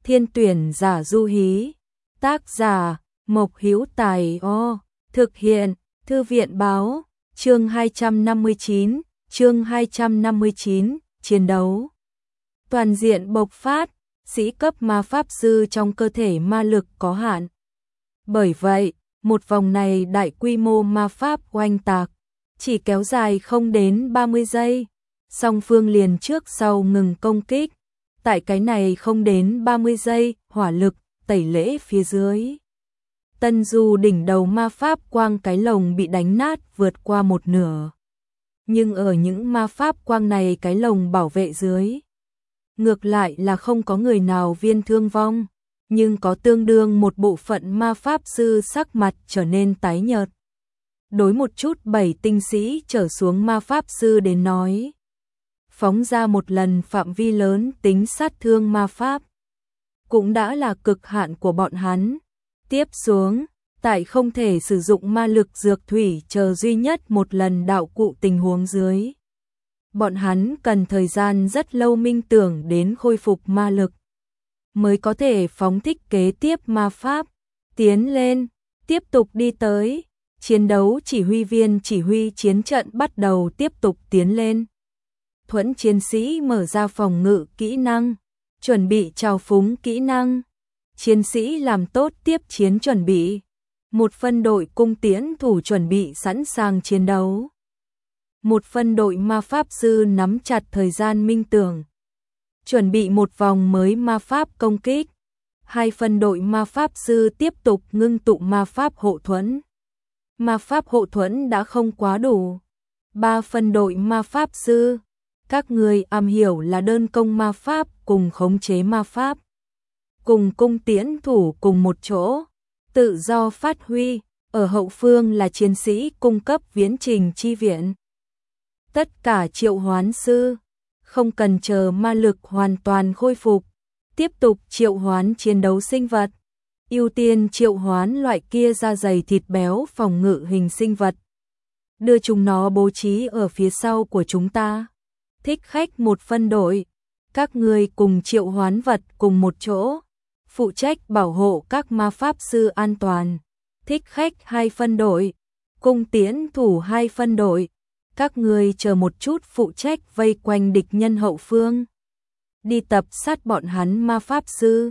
Thiên tuyển giả du hí. Tác giả Mộc Hữu Tài. Thực hiện Thư viện báo. Chương 259, chiến đấu toàn diện bộc phát. Sĩ cấp ma pháp sư trong cơ thể ma lực có hạn. Bởi vậy, một vòng này đại quy mô ma pháp oanh tạc, chỉ kéo dài không đến 30 giây. Song phương liền trước sau ngừng công kích. Tại cái này không đến 30 giây, hỏa lực tẩy lễ phía dưới. Tân Du đỉnh đầu ma pháp quang cái lồng bị đánh nát vượt qua một nửa. Nhưng ở những ma pháp quang này cái lồng bảo vệ dưới, ngược lại là không có người nào viên thương vong, nhưng có tương đương một bộ phận ma pháp sư sắc mặt trở nên tái nhợt. Đối một chút 7 tinh sĩ trở xuống ma pháp sư đến nói, phóng ra một lần phạm vi lớn tính sát thương ma pháp cũng đã là cực hạn của bọn hắn. Tiếp xuống, tại không thể sử dụng ma lực dược thủy chờ duy nhất một lần đạo cụ tình huống dưới, bọn hắn cần thời gian rất lâu minh tưởng đến khôi phục ma lực, mới có thể phóng thích kế tiếp ma pháp. Tiến lên, tiếp tục đi tới. Chiến đấu chỉ huy viên chỉ huy chiến trận bắt đầu tiếp tục tiến lên. Thuẫn chiến sĩ mở ra phòng ngự kỹ năng, chuẩn bị trào phúng kỹ năng. Chiến sĩ làm tốt tiếp chiến chuẩn bị. Một phân đội cung tiễn thủ chuẩn bị sẵn sàng chiến đấu. Một phân đội ma pháp sư nắm chặt thời gian minh tưởng, chuẩn bị một vòng mới ma pháp công kích. Hai phân đội ma pháp sư tiếp tục ngưng tụ ma pháp hộ thuẫn. Ma pháp hộ thuẫn đã không quá đủ. Ba phân đội ma pháp sư, các người am hiểu là đơn công ma pháp cùng khống chế ma pháp, cùng cung tiễn thủ cùng một chỗ, tự do phát huy. Ở hậu phương là chiến sĩ cung cấp viễn trình chi viện. Tất cả triệu hoán sư, không cần chờ ma lực hoàn toàn khôi phục, tiếp tục triệu hoán chiến đấu sinh vật. Ưu tiên triệu hoán loại kia da dày thịt béo phòng ngự hình sinh vật, đưa chúng nó bố trí ở phía sau của chúng ta. Thích khách một phân đội, các người cùng triệu hoán vật cùng một chỗ, phụ trách bảo hộ các ma pháp sư an toàn. Thích khách hai phân đội, cung tiễn thủ hai phân đội, các người chờ một chút phụ trách vây quanh địch nhân hậu phương, đi tập sát bọn hắn ma pháp sư.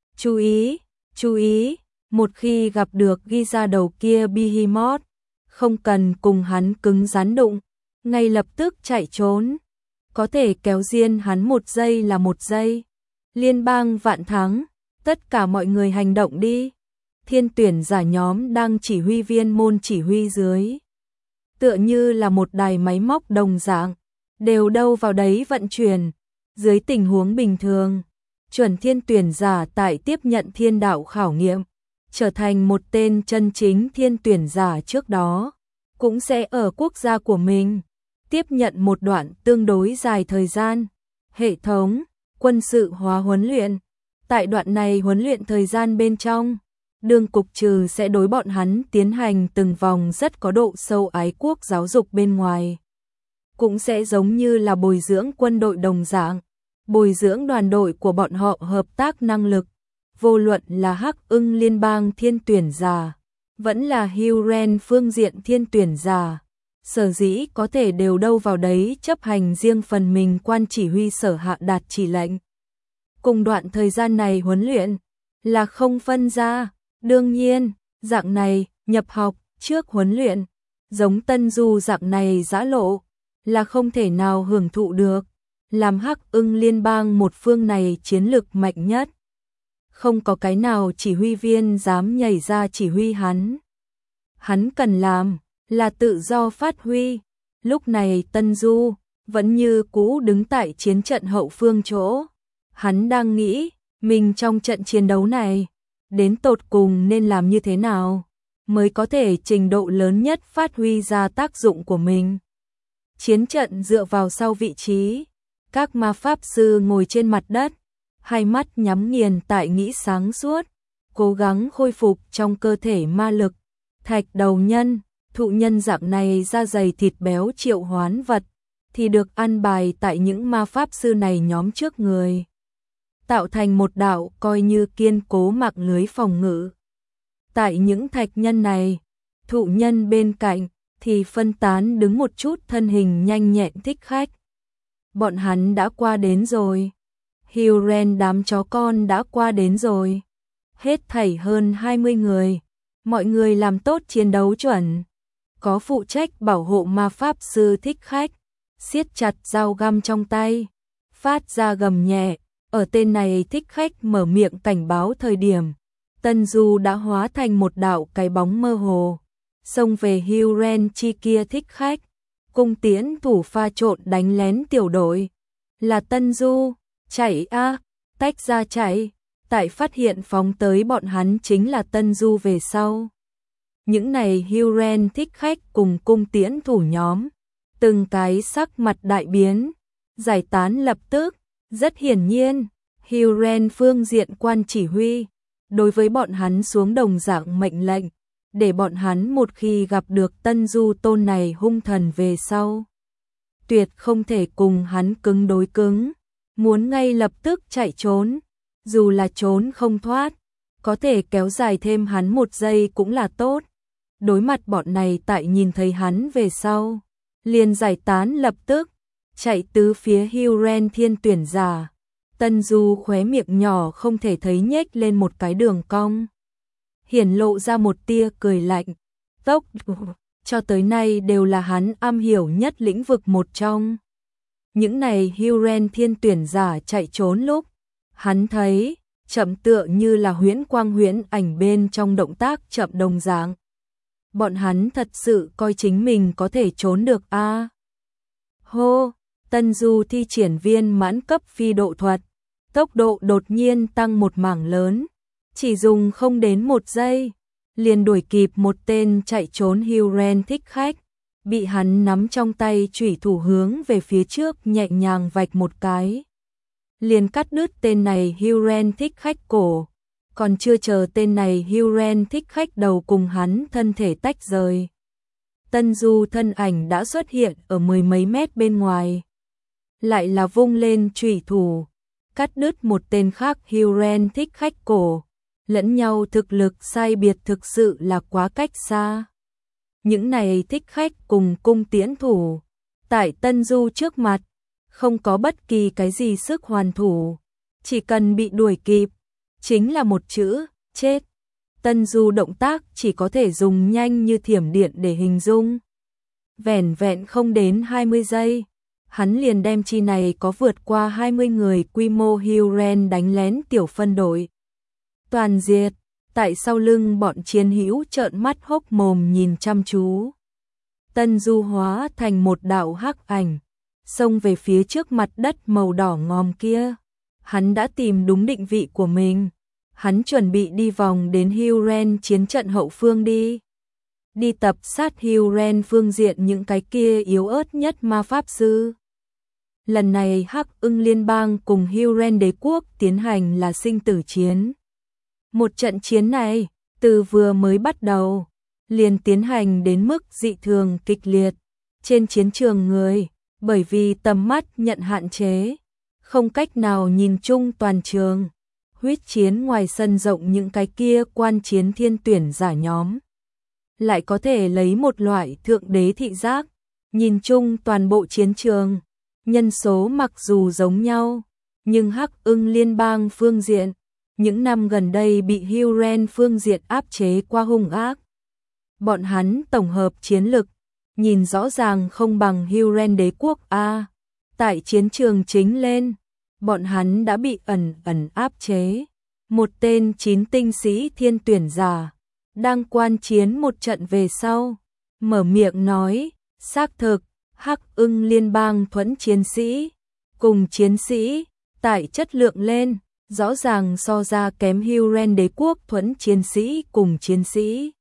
Chú ý, một khi gặp được ghi ra đầu kia Behemoth, không cần cùng hắn cứng rắn đụng, ngay lập tức chạy trốn. Có thể kéo riêng hắn một giây là một giây. Liên bang vạn thắng, tất cả mọi người hành động đi. Thiên tuyển giả nhóm đang chỉ huy viên môn chỉ huy dưới, tựa như là một đài máy móc đồng dạng, đều đâu vào đấy vận chuyển. Dưới tình huống bình thường, chuẩn thiên tuyển giả tại tiếp nhận thiên đạo khảo nghiệm, trở thành một tên chân chính thiên tuyển giả trước đó, cũng sẽ ở quốc gia của mình tiếp nhận một đoạn tương đối dài thời gian hệ thống quân sự hóa huấn luyện. Tại đoạn này huấn luyện thời gian bên trong, đương cục trừ sẽ đối bọn hắn tiến hành từng vòng rất có độ sâu ái quốc giáo dục bên ngoài, cũng sẽ giống như là bồi dưỡng quân đội đồng dạng, bồi dưỡng đoàn đội của bọn họ hợp tác năng lực. Vô luận là Hắc Ưng liên bang thiên tuyển giả, vẫn là Huren phương diện thiên tuyển giả, sở dĩ có thể đều đâu vào đấy chấp hành riêng phần mình quan chỉ huy sở hạ đạt chỉ lệnh. Cùng đoạn thời gian này huấn luyện là không phân ra. Đương nhiên, dạng này nhập học trước huấn luyện, giống Tân Du dạng này giã lộ, là không thể nào hưởng thụ được. Làm Hắc Ưng liên bang một phương này chiến lực mạnh nhất, không có cái nào chỉ huy viên dám nhảy ra chỉ huy hắn. Hắn cần làm là tự do phát huy. Lúc này Tân Du vẫn như cũ đứng tại chiến trận hậu phương chỗ. Hắn đang nghĩ, mình trong trận chiến đấu này, đến tột cùng nên làm như thế nào, mới có thể trình độ lớn nhất phát huy ra tác dụng của mình. Chiến trận dựa vào sau vị trí, các ma pháp sư ngồi trên mặt đất, hai mắt nhắm nghiền tại nghĩ sáng suốt, cố gắng khôi phục trong cơ thể ma lực. Thạch đầu nhân, thụ nhân dạng này da dày thịt béo triệu hoán vật, thì được an bài tại những ma pháp sư này nhóm trước người. tạo thành một đạo coi như kiên cố mạng lưới phòng ngự. Tại những thạch nhân này, thụ nhân bên cạnh thì phân tán đứng một chút thân hình nhanh nhẹn thích khách. Bọn hắn đã qua đến rồi. Hywren đám chó con đã qua đến rồi. Hết thảy hơn 20 người. Mọi người làm tốt chiến đấu chuẩn. Có phụ trách bảo hộ ma pháp sư thích khách. Siết chặt dao găm trong tay. Phát ra gầm nhẹ. Ở tên này thích khách mở miệng cảnh báo thời điểm. Tân Du đã hóa thành một đạo cái bóng mơ hồ. Xông về Hywren chi kia thích khách. Cung tiễn thủ pha trộn đánh lén tiểu đội. Là Tân Du. Chạy a, tách ra chạy. Tại phát hiện phóng tới bọn hắn chính là Tân Du về sau. Những này Hywren thích khách cùng cung tiễn thủ nhóm. Từng cái sắc mặt đại biến. Giải tán lập tức. Rất hiển nhiên, Hywren phương diện quan chỉ huy. Đối với bọn hắn xuống đồng dạng mệnh lệnh. Để bọn hắn một khi gặp được Tân Du tôn này hung thần về sau. Tuyệt không thể cùng hắn cứng đối cứng. Muốn ngay lập tức chạy trốn. Dù là trốn không thoát. Có thể kéo dài thêm hắn một giây cũng là tốt. Đối mặt bọn này tại nhìn thấy hắn về sau. Liền giải tán lập tức. Chạy tứ phía Hywren thiên tuyển giả. Tân Du khóe miệng nhỏ không thể thấy nhếch lên một cái đường cong. Hiển lộ ra một tia cười lạnh. Tốc cho tới nay đều là hắn am hiểu nhất lĩnh vực một trong. Những này Hywren thiên tuyển giả chạy trốn lúc. Hắn thấy chậm tựa như là huyễn quang huyễn ảnh bên trong động tác chậm đồng dạng. Bọn hắn thật sự coi chính mình có thể trốn được a. Hô, Tân Du thi triển viên mãn cấp phi độ thuật. Tốc độ đột nhiên tăng một mảng lớn. Chỉ dùng không đến một giây. Liền đuổi kịp một tên chạy trốn Hywren thích khách. Bị hắn nắm trong tay chủy thủ hướng về phía trước nhẹ nhàng vạch một cái. Liền cắt đứt tên này Hywren thích khách cổ. Còn chưa chờ tên này Hywren thích khách đầu cùng hắn thân thể tách rời. Tân Du thân ảnh đã xuất hiện ở mười mấy mét bên ngoài. Lại là vung lên chủy thủ. Cắt đứt một tên khác Hywren thích khách cổ. Lẫn nhau thực lực sai biệt thực sự là quá cách xa. Những này thích khách cùng cung tiễn thủ. Tại Tân Du trước mặt. Không có bất kỳ cái gì sức hoàn thủ. Chỉ cần bị đuổi kịp. Chính là một chữ, chết. Tân Du động tác chỉ có thể dùng nhanh như thiểm điện để hình dung. Vẻn vẹn không đến 20 giây. Hắn liền đem chi này có vượt qua 20 người quy mô Hywren đánh lén tiểu phân đội. Toàn diệt, tại sau lưng bọn chiến hữu trợn mắt hốc mồm nhìn chăm chú. Tân Du hóa thành một đạo hắc ảnh, xông về phía trước mặt đất màu đỏ ngòm kia. Hắn đã tìm đúng định vị của mình. Hắn chuẩn bị đi vòng đến Hywren chiến trận hậu phương đi. Đi tập sát Hywren phương diện những cái kia yếu ớt nhất ma pháp sư. Lần này Hắc Ưng Liên bang cùng Hywren đế quốc tiến hành là sinh tử chiến. Một trận chiến này, từ vừa mới bắt đầu, liền tiến hành đến mức dị thường kịch liệt. Trên chiến trường người, bởi vì tầm mắt nhận hạn chế, không cách nào nhìn chung toàn trường. Huyết chiến ngoài sân rộng những cái kia quan chiến thiên tuyển giả nhóm. Lại có thể lấy một loại thượng đế thị giác, nhìn chung toàn bộ chiến trường. Nhân số mặc dù giống nhau, nhưng Hắc Ưng Liên bang phương diện, những năm gần đây bị Hywren phương diện áp chế qua hung ác. Bọn hắn tổng hợp chiến lực, nhìn rõ ràng không bằng Hywren đế quốc A. Tại chiến trường chính lên, bọn hắn đã bị ẩn áp chế. Một tên 9 tinh sĩ thiên tuyển giả, đang quan chiến một trận về sau, mở miệng nói, xác thực, Hắc Ưng Liên bang thuẫn chiến sĩ, cùng chiến sĩ, tại chất lượng lên, rõ ràng so ra kém Hywren đế quốc thuẫn chiến sĩ cùng chiến sĩ.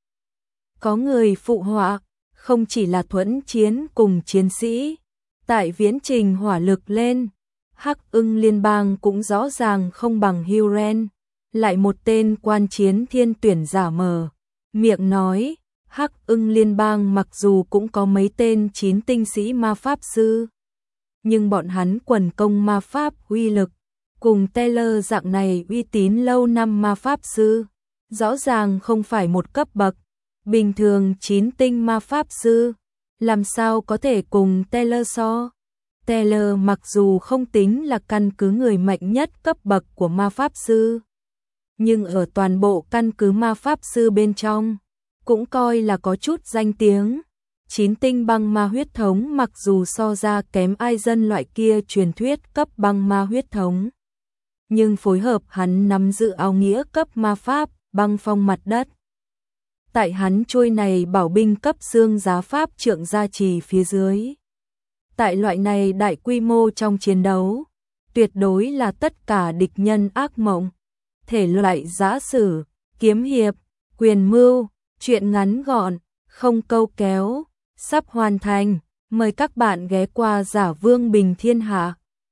Có người phụ họa, không chỉ là thuẫn chiến cùng chiến sĩ, tại viễn trình hỏa lực lên, Hắc Ưng Liên bang cũng rõ ràng không bằng Hywren. Lại một tên quan chiến thiên tuyển giả mở miệng nói, Hắc Ưng Liên bang mặc dù cũng có mấy tên 9 tinh sĩ ma pháp sư, nhưng bọn hắn quần công ma pháp uy lực cùng Taylor dạng này uy tín lâu năm ma pháp sư, rõ ràng không phải một cấp bậc. Bình thường 9 tinh ma pháp sư, làm sao có thể cùng Taylor so? Taylor mặc dù không tính là căn cứ người mạnh nhất cấp bậc của ma pháp sư, nhưng ở toàn bộ căn cứ ma pháp sư bên trong, cũng coi là có chút danh tiếng. 9 tinh băng ma huyết thống mặc dù so ra kém ai dân loại kia truyền thuyết cấp băng ma huyết thống, nhưng phối hợp hắn nắm giữ áo nghĩa cấp ma pháp, băng phong mặt đất. Tại hắn trôi này bảo binh cấp xương giá pháp trượng gia trì phía dưới. Tại loại này đại quy mô trong chiến đấu, tuyệt đối là tất cả địch nhân ác mộng. Thể loại giã sử, kiếm hiệp, quyền mưu, truyện ngắn gọn, không câu kéo, sắp hoàn thành. Mời các bạn ghé qua Giả Vương Bình Thiên Hạ.